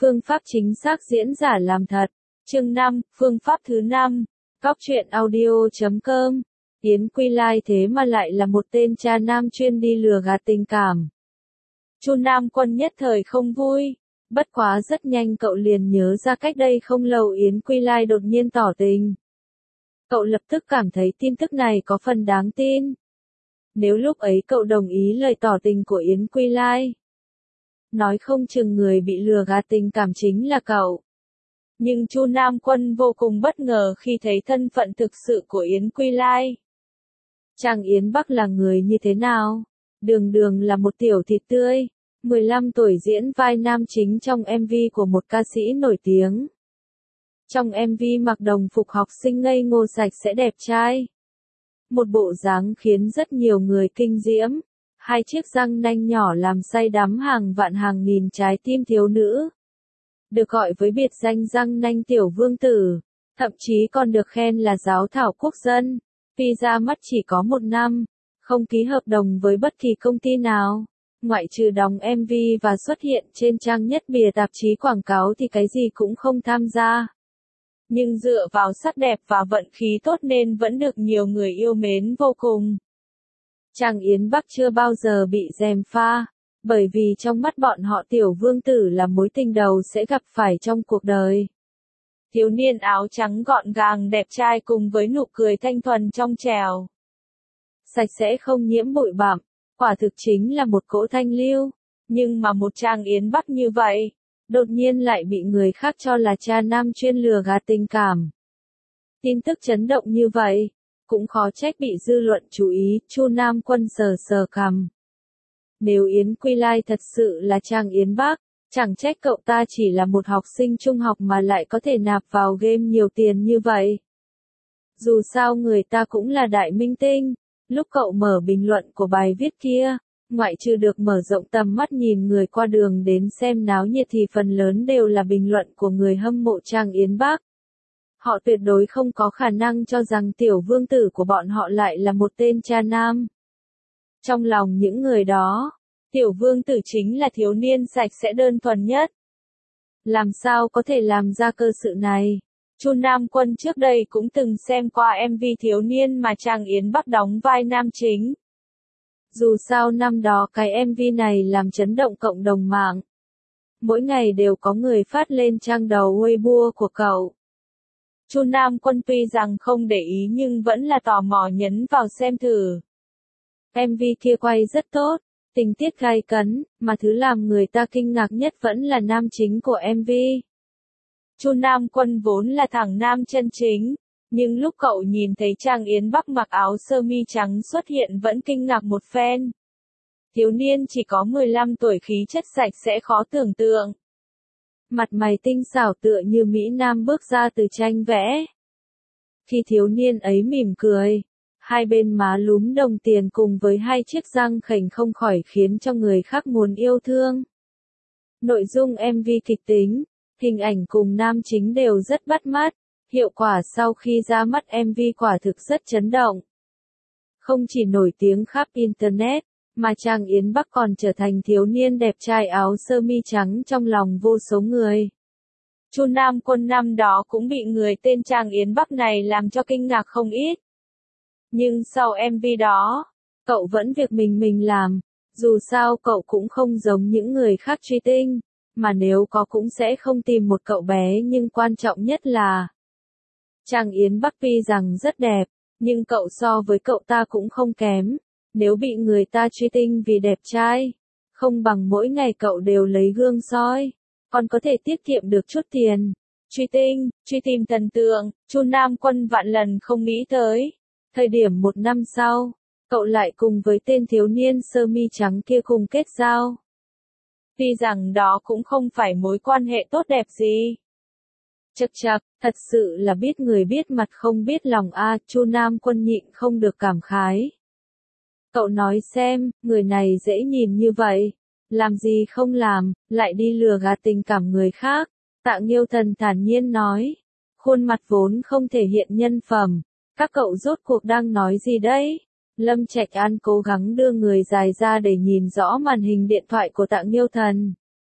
Phương pháp chính xác diễn giả làm thật. Chương 5, phương pháp thứ 5. Góc truyện audio.com. Yến Quy Lai thế mà lại là một tên cha nam chuyên đi lừa gạt tình cảm. Chu Nam Quân nhất thời không vui. Bất quá rất nhanh cậu liền nhớ ra cách đây không lâu Yến Quy Lai đột nhiên tỏ tình. Cậu lập tức cảm thấy tin tức này có phần đáng tin. Nếu lúc ấy cậu đồng ý lời tỏ tình của Yến Quy Lai, nói không chừng người bị lừa gạt tình cảm chính là cậu. Nhưng Chu Nam Quân vô cùng bất ngờ khi thấy thân phận thực sự của Yến Quy Lai. Chàng Yến Bắc là người như thế nào? Đường đường là một tiểu thịt tươi, 15 tuổi diễn vai nam chính trong MV của một ca sĩ nổi tiếng. Trong MV mặc đồng phục học sinh ngây ngô sạch sẽ đẹp trai. Một bộ dáng khiến rất nhiều người kinh diễm. Hai chiếc răng nanh nhỏ làm say đắm hàng vạn hàng nghìn trái tim thiếu nữ. Được gọi với biệt danh răng nanh tiểu vương tử. Thậm chí còn được khen là giáo thảo quốc dân. Tuy ra mắt chỉ có 1 năm, không ký hợp đồng với bất kỳ công ty nào. Ngoại trừ đóng MV và xuất hiện trên trang nhất bìa tạp chí quảng cáo thì cái gì cũng không tham gia. Nhưng dựa vào sắc đẹp và vận khí tốt nên vẫn được nhiều người yêu mến vô cùng. Chàng Yến Bắc chưa bao giờ bị gièm pha, bởi vì trong mắt bọn họ tiểu vương tử là mối tình đầu sẽ gặp phải trong cuộc đời. Thiếu niên áo trắng gọn gàng đẹp trai cùng với nụ cười thanh thuần trong trẻo. Sạch sẽ không nhiễm bụi bặm, quả thực chính là một cỗ thanh lưu. Nhưng mà một chàng Yến Bắc như vậy, đột nhiên lại bị người khác cho là cha nam chuyên lừa gạt tình cảm. Tin tức chấn động như vậy, cũng khó trách bị dư luận chú ý. Chu Nam Quân sờ sờ cằm. Nếu Yến Quy Lai thật sự là chàng Yến Bắc, chẳng trách cậu ta chỉ là một học sinh trung học mà lại có thể nạp vào game nhiều tiền như vậy. Dù sao người ta cũng là đại minh tinh. Lúc cậu mở bình luận của bài viết kia, ngoại trừ được mở rộng tầm mắt nhìn người qua đường đến xem náo nhiệt thì phần lớn đều là bình luận của người hâm mộ chàng Yến Bắc. Họ tuyệt đối không có khả năng cho rằng tiểu vương tử của bọn họ lại là một tên cha nam. Trong lòng những người đó, tiểu vương tử chính là thiếu niên sạch sẽ đơn thuần nhất. Làm sao có thể làm ra cơ sự này? Chu Nam Quân trước đây cũng từng xem qua MV thiếu niên mà chàng Yến Bắc đóng vai nam chính. Dù sao năm đó cái MV này làm chấn động cộng đồng mạng. Mỗi ngày đều có người phát lên trang đầu Weibo của cậu. Chu Nam Quân tuy rằng không để ý nhưng vẫn là tò mò nhấn vào xem thử. MV kia quay rất tốt, tình tiết gay cấn, mà thứ làm người ta kinh ngạc nhất vẫn là nam chính của MV. Chu Nam Quân vốn là thằng nam chân chính, nhưng lúc cậu nhìn thấy chàng Yến Bắc mặc áo sơ mi trắng xuất hiện vẫn kinh ngạc một phen. Thiếu niên chỉ có 15 tuổi khí chất sạch sẽ khó tưởng tượng. Mặt mày tinh xảo tựa như Mỹ Nam bước ra từ tranh vẽ. Khi thiếu niên ấy mỉm cười, hai bên má lúm đồng tiền cùng với hai chiếc răng khểnh không khỏi khiến cho người khác muốn yêu thương. Nội dung MV kịch tính, hình ảnh cùng nam chính đều rất bắt mắt, hiệu quả sau khi ra mắt MV quả thực rất chấn động. Không chỉ nổi tiếng khắp Internet, mà chàng Yến Bắc còn trở thành thiếu niên đẹp trai áo sơ mi trắng trong lòng vô số người. Chu Nam Quân năm đó cũng bị người tên chàng Yến Bắc này làm cho kinh ngạc không ít. Nhưng sau MV đó, cậu vẫn việc mình làm, dù sao cậu cũng không giống những người khác truy tinh, mà nếu có cũng sẽ không tìm một cậu bé nhưng quan trọng nhất là chàng Yến Bắc tuy rằng rất đẹp, nhưng cậu so với cậu ta cũng không kém. Nếu bị người ta truy tinh vì đẹp trai, không bằng mỗi ngày cậu đều lấy gương soi, còn có thể tiết kiệm được chút tiền. Truy tinh, truy tìm thần tượng, Chu Nam Quân vạn lần không nghĩ tới. Thời điểm 1 năm sau, cậu lại cùng với tên thiếu niên sơ mi trắng kia cùng kết giao. Tuy rằng đó cũng không phải mối quan hệ tốt đẹp gì. Chậc chậc, thật sự là biết người biết mặt không biết lòng a. Chu Nam Quân nhịn không được cảm khái. Cậu nói xem, người này dễ nhìn như vậy, làm gì không làm, lại đi lừa gạt tình cảm người khác. Tạ Nghiêu Thần thản nhiên nói, khuôn mặt vốn không thể hiện nhân phẩm, các cậu rốt cuộc đang nói gì đấy? Lâm Trạch An cố gắng đưa người dài ra để nhìn rõ màn hình điện thoại của Tạ Nghiêu Thần.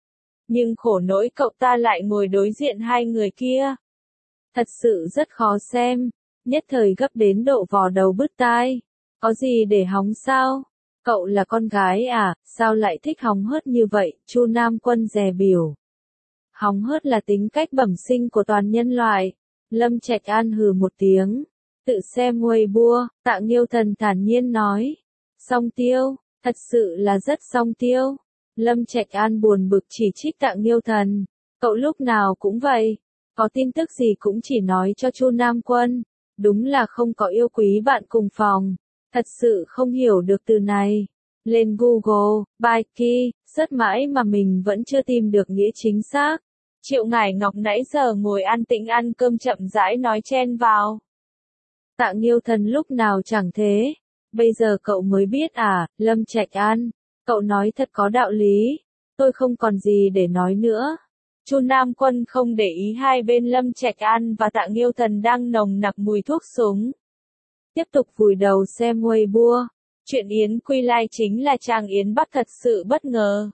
nhưng khổ nỗi cậu ta lại ngồi đối diện hai người kia. Thật sự rất khó xem, nhất thời gấp đến độ vò đầu bứt tai. Có gì để hóng sao? Cậu là con gái à, sao lại thích hóng hớt như vậy? Chu Nam Quân dè bỉu. Hóng hớt là tính cách bẩm sinh của toàn nhân loại. Lâm Trạch An hừ một tiếng. Tự xem Weibo, Tạ Nghiêu Thần thản nhiên nói. Song tiêu, thật sự là rất song tiêu. Lâm Trạch An buồn bực chỉ trích Tạ Nghiêu Thần. Cậu lúc nào cũng vậy. Có tin tức gì cũng chỉ nói cho Chu Nam Quân. Đúng là không có yêu quý bạn cùng phòng. Thật sự không hiểu được từ này. Lên Google, Baiki, rất mãi mà mình vẫn chưa tìm được nghĩa chính xác. Triệu Ngải Ngọc nãy giờ ngồi an tĩnh ăn cơm chậm rãi nói chen vào. Tạ Nghiêu Thần lúc nào chẳng thế. Bây giờ cậu mới biết à, Lâm Trạch An. Cậu nói thật có đạo lý. Tôi không còn gì để nói nữa. Chu Nam Quân không để ý hai bên Lâm Trạch An và Tạ Nghiêu Thần đang nồng nặc mùi thuốc súng. Tiếp tục vùi đầu xem Weibo. Chuyện Yến Quy Lai chính là Trang Yến Bắc thật sự bất ngờ.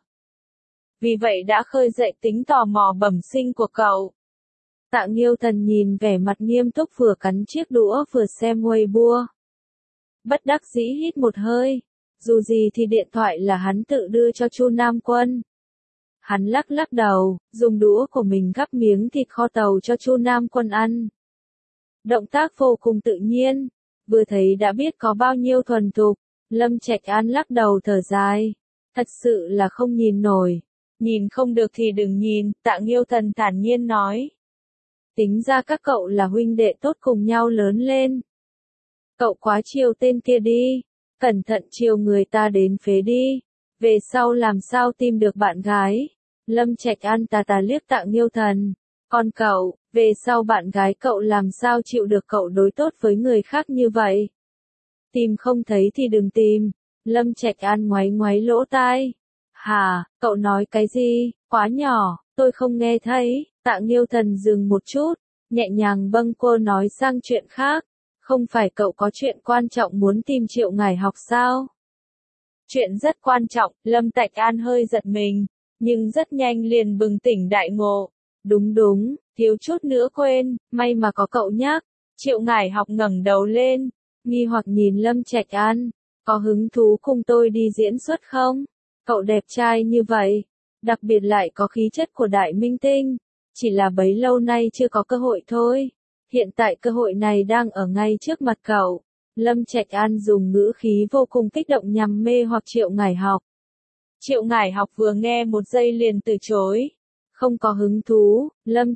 Vì vậy đã khơi dậy tính tò mò bẩm sinh của cậu. Tạ Nghiêu Thần nhìn vẻ mặt nghiêm túc vừa cắn chiếc đũa vừa xem Weibo. Bất đắc dĩ hít một hơi. Dù gì thì điện thoại là hắn tự đưa cho Chu Nam Quân. Hắn lắc lắc đầu, dùng đũa của mình gắp miếng thịt kho tàu cho Chu Nam Quân ăn. Động tác vô cùng tự nhiên, vừa thấy đã biết có bao nhiêu thuần thục. Lâm Trạch An lắc đầu thở dài. Thật sự là không nhìn nổi. Nhìn không được thì đừng nhìn, Tạ Nghiêu Thần thản nhiên nói. Tính ra các cậu là huynh đệ tốt cùng nhau lớn lên. Cậu quá chiều tên kia đi. Cẩn thận chiều người ta đến phế đi. Về sau làm sao tìm được bạn gái. Lâm Trạch An tà tà liếc Tạ Nghiêu Thần. Còn cậu, về sau bạn gái cậu làm sao chịu được cậu đối tốt với người khác như vậy. Tìm không thấy thì đừng tìm. Lâm Trạch An ngoáy ngoáy lỗ tai. Hà, cậu nói cái gì, quá nhỏ, tôi không nghe thấy. Tạ Nghiêu Thần dừng một chút, nhẹ nhàng bâng quơ nói sang chuyện khác. Không phải cậu có chuyện quan trọng muốn tìm Triệu Ngải Học sao? Chuyện rất quan trọng, Lâm Trạch An hơi giật mình, nhưng rất nhanh liền bừng tỉnh đại ngộ. Đúng đúng, thiếu chút nữa quên, may mà có cậu nhắc. Triệu Ngải Học ngẩng đầu lên, nghi hoặc nhìn Lâm Trạch An. Có hứng thú cùng tôi đi diễn xuất không? Cậu đẹp trai như vậy, đặc biệt lại có khí chất của đại minh tinh. Chỉ là bấy lâu nay chưa có cơ hội thôi. Hiện tại cơ hội này đang ở ngay trước mặt cậu. Lâm Trạch An dùng ngữ khí vô cùng kích động nhằm mê hoặc Triệu Ngải Học. Triệu Ngải Học vừa nghe một giây liền từ chối. Không có hứng thú, Lâm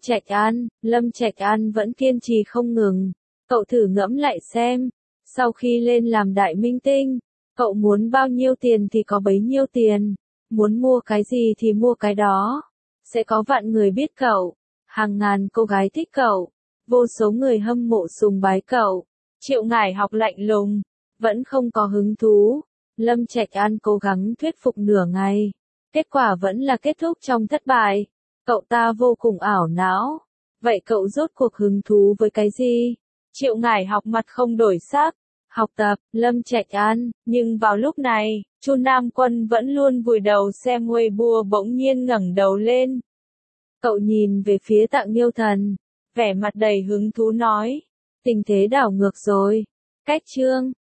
Trạch An vẫn kiên trì không ngừng. Cậu thử ngẫm lại xem. Sau khi lên làm đại minh tinh, cậu muốn bao nhiêu tiền thì có bấy nhiêu tiền. Muốn mua cái gì thì mua cái đó. Sẽ có vạn người biết cậu. Hàng ngàn cô gái thích cậu. Vô số người hâm mộ sùng bái cậu. Triệu Ngải Học lạnh lùng. Vẫn không có hứng thú. Lâm Trạch An cố gắng thuyết phục nửa ngày. Kết quả vẫn là kết thúc trong thất bại. Cậu ta vô cùng ảo não. Vậy cậu rốt cuộc hứng thú với cái gì? Triệu Ngải Học mặt không đổi sắc. Học tập, Lâm Trạch An. Nhưng vào lúc này, Chu Nam Quân vẫn luôn vùi đầu xem Weibo bỗng nhiên ngẩng đầu lên. Cậu nhìn về phía Tạ Nghiêu Thần. Vẻ mặt đầy hứng thú nói. Tình thế đảo ngược rồi. Cách chương.